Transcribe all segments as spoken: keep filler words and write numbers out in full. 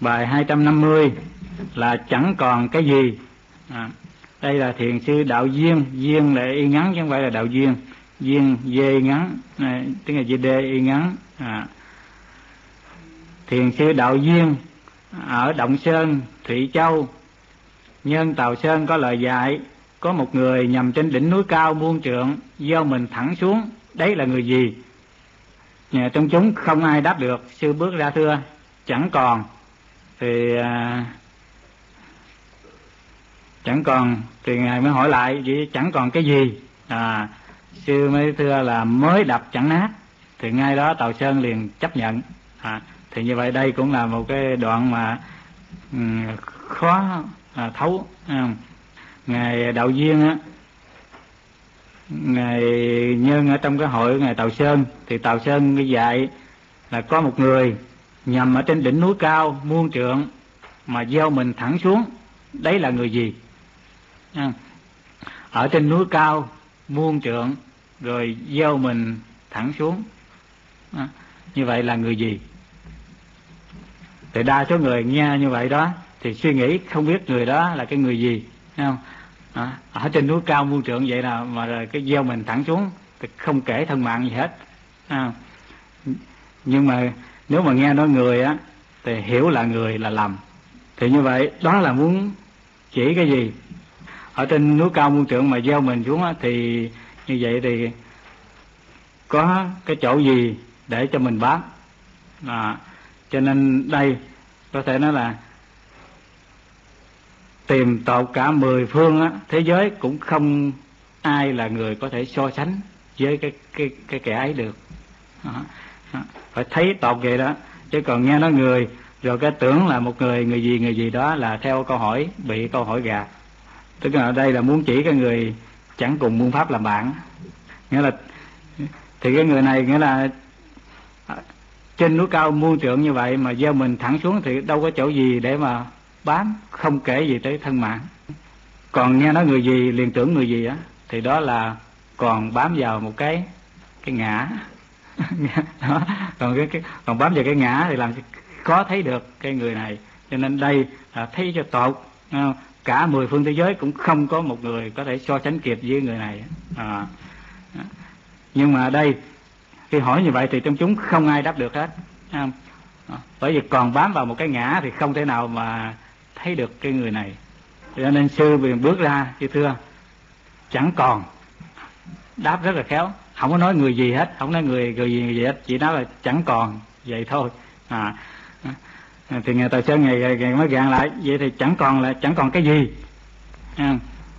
Bài hai trăm năm mươi là chẳng còn cái gì. À, đây là thiền sư Đạo Duyên, Duyên là y ngắn chứ không phải là Đạo Duyên. Duyên dê ngắn, à, tiếng là dê y ngắn. À, thiền sư Đạo Duyên ở Động Sơn, Thụy Châu, Nhân Tào Sơn có lời dạy: có một người nằm trên đỉnh núi cao muôn trượng, giơ mình thẳng xuống, đấy là người gì? Nhà trong chúng không ai đáp được. Sư bước ra thưa: chẳng còn. Thì à, chẳng còn thì ngài mới hỏi lại: vậy chẳng còn cái gì? À, sư mới thưa là mới đập chẳng nát. Thì ngay đó Tào Sơn liền chấp nhận. À, thì như vậy đây cũng là một cái đoạn mà um, khó à, thấu. À, ngài Đạo Duyên á, ngài Nhân ở trong cái hội ngài Tào Sơn, thì Tào Sơn mới dạy là có một người nằm ở trên đỉnh núi cao muôn trượng mà gieo mình thẳng xuống, đấy là người gì? À, ở trên núi cao muôn trượng rồi gieo mình thẳng xuống, à, như vậy là người gì? Thì đa số người nghe như vậy đó thì suy nghĩ không biết người đó là cái người gì, thấy không? À, ở trên núi cao muôn trượng vậy nào mà rồi cái gieo mình thẳng xuống thì không kể thân mạng gì hết. À, nhưng mà nếu mà nghe nói người á thì hiểu là người là lầm. Thì như vậy đó là muốn chỉ cái gì? Ở trên núi cao muôn trượng mà gieo mình xuống á, thì như vậy thì có cái chỗ gì để cho mình bám. À, cho nên đây có thể nói là tìm tột cả mười phương á, thế giới cũng không ai là người có thể so sánh với cái cái cái kẻ ấy được. À, phải thấy tột vậy đó, chứ còn nghe nói người rồi cái tưởng là một người người gì người gì đó là theo câu hỏi, bị câu hỏi gạt. Tức là ở đây là muốn chỉ cái người chẳng cùng muôn pháp làm bạn. Nghĩa là thì cái người này nghĩa là trên núi cao muôn trượng như vậy mà gieo mình thẳng xuống thì đâu có chỗ gì để mà bám, không kể gì tới thân mạng. Còn nghe nói người gì liền tưởng người gì á, thì đó là còn bám vào một cái cái ngã. Đó. Còn cái, cái còn bám vào cái ngã thì làm khó thấy được cái người này. Cho nên đây là thấy cho tột, cả mười phương thế giới cũng không có một người có thể so sánh kịp với người này. À, nhưng mà đây khi hỏi như vậy thì trong chúng không ai đáp được hết. À, bởi vì còn bám vào một cái ngã thì không thể nào mà thấy được cái người này. Cho nên sư liền bước ra chứ thưa chẳng còn, đáp rất là khéo, không có nói người gì hết, không nói người người gì người gì hết, chỉ nói là chẳng còn vậy thôi. À, thì ngài Tào Sơn ngày, ngày mới gạn lại vậy thì chẳng còn là chẳng còn cái gì. À,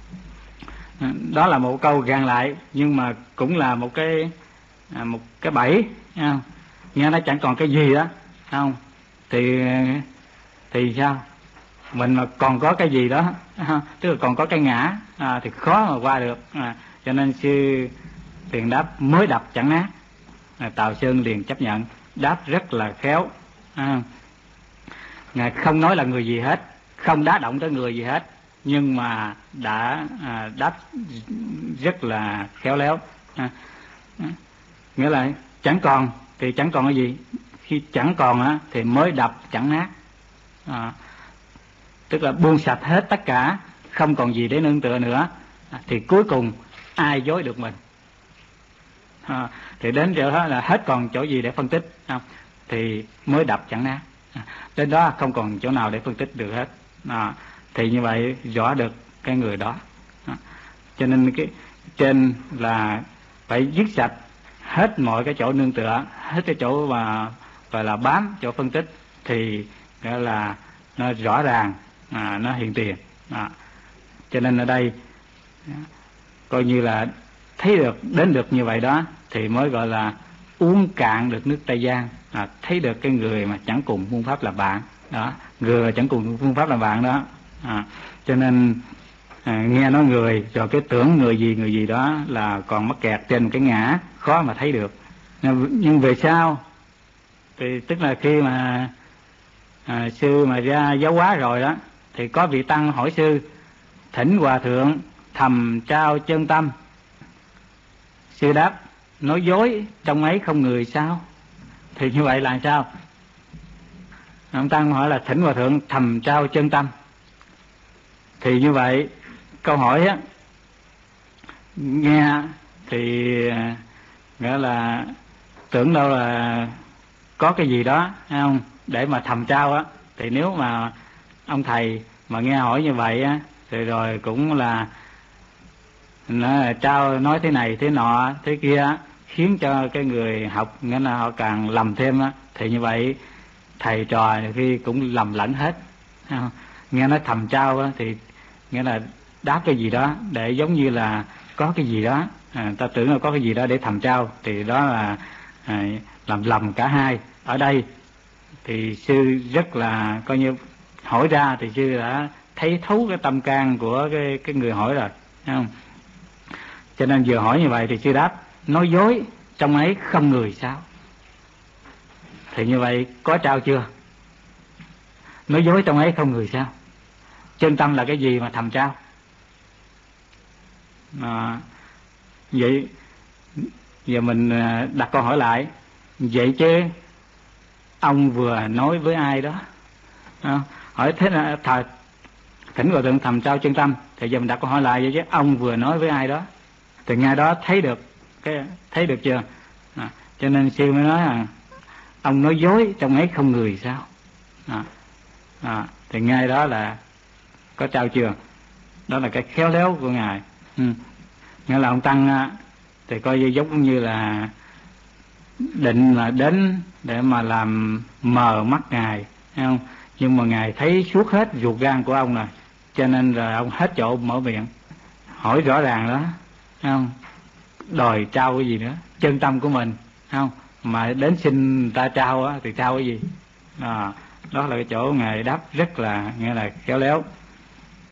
đó là một câu gạn lại, nhưng mà cũng là một cái à, một cái bẫy. À, nghe nó chẳng còn cái gì đó, không? Thì thì sao? Mình mà còn có cái gì đó, tức là còn có cái ngã, à, thì khó mà qua được. À, cho nên sư liền đáp mới đập chẳng nát. À, Tào Sơn liền chấp nhận, đáp rất là khéo. À, ngài không nói là người gì hết, không đá động tới người gì hết, nhưng mà đã à, đáp rất là khéo léo. À, à, nghĩa là chẳng còn thì chẳng còn cái gì, khi chẳng còn á thì mới đập chẳng nát. À, tức là buông sạch hết tất cả, không còn gì để nương tựa nữa, à, thì cuối cùng ai dối được mình. À, thì đến chỗ đó là hết còn chỗ gì để phân tích, à, thì mới đập chẳng nát. À, đến đó không còn chỗ nào để phân tích được hết. À, thì như vậy rõ được cái người đó. À, cho nên cái trên là phải dứt sạch hết mọi cái chỗ nương tựa, hết cái chỗ mà gọi là bám, chỗ phân tích, thì gọi là nó rõ ràng, à, nó hiện tiền. À, cho nên ở đây coi như là thấy được, đến được như vậy đó thì mới gọi là uống cạn được nước Tây Giang. À, thấy được cái người mà chẳng cùng phương pháp làm bạn đó, người mà chẳng cùng phương pháp làm bạn đó. À, cho nên à, nghe nói người rồi cái tưởng người gì người gì đó là còn mắc kẹt trên cái ngã, khó mà thấy được. Nhưng về sau thì tức là khi mà à, sư mà ra giáo hóa rồi đó, thì có vị tăng hỏi sư: thỉnh hòa thượng thầm trao chân tâm. Sư đáp: nói dối trong ấy không người sao? Thì như vậy là sao? Ông Tăng hỏi là thỉnh Hòa Thượng thầm trao chân tâm. Thì như vậy câu hỏi á, nghe thì nghĩa là tưởng đâu là có cái gì đó, thấy không, để mà thầm trao á. Thì nếu mà ông thầy mà nghe hỏi như vậy á, thì rồi cũng là nó trao nói thế này thế nọ thế kia á, khiến cho cái người học nghĩa là họ càng lầm thêm á. Thì như vậy thầy trò khi cũng lầm lẫn hết, thấy không? Nghe nói thầm trao á, thì nghĩa là đáp cái gì đó để giống như là có cái gì đó, à, ta tưởng là có cái gì đó để thầm trao, thì đó là à, làm lầm cả hai. Ở đây thì sư rất là coi như hỏi ra thì sư đã thấy thấu cái tâm can của cái cái người hỏi rồi, thấy không? Cho nên vừa hỏi như vậy thì sư đáp nói dối trong ấy không người sao. Thì như vậy có trao chưa? Nói dối trong ấy không người sao. Chân tâm là cái gì mà thầm trao? À, vậy giờ mình đặt câu hỏi lại, vậy chứ ông vừa nói với ai đó? À, hỏi thế là thờ thỉnh Hòa Thượng thầm trao chân tâm, thì giờ mình đặt câu hỏi lại, vậy chứ ông vừa nói với ai đó? Thì ngay đó thấy được cái thấy được chưa? À, cho nên sư mới nói là ông nói dối trong ấy không người sao. À, à, thì ngay đó là có trao chưa? Đó là cái khéo léo của ngài. Ừ. Nghĩa là ông Tăng thì coi như giống như là định là đến để mà làm mờ mắt ngài, thấy không? Nhưng mà ngài thấy suốt hết ruột gan của ông rồi, cho nên là ông hết chỗ mở miệng hỏi rõ ràng đó, thấy không? Đòi trao cái gì nữa? Chân tâm của mình, thấy không? Mà đến xin người ta trao á, thì trao cái gì? À, đó là cái chỗ ngài đáp rất là nghĩa là khéo léo.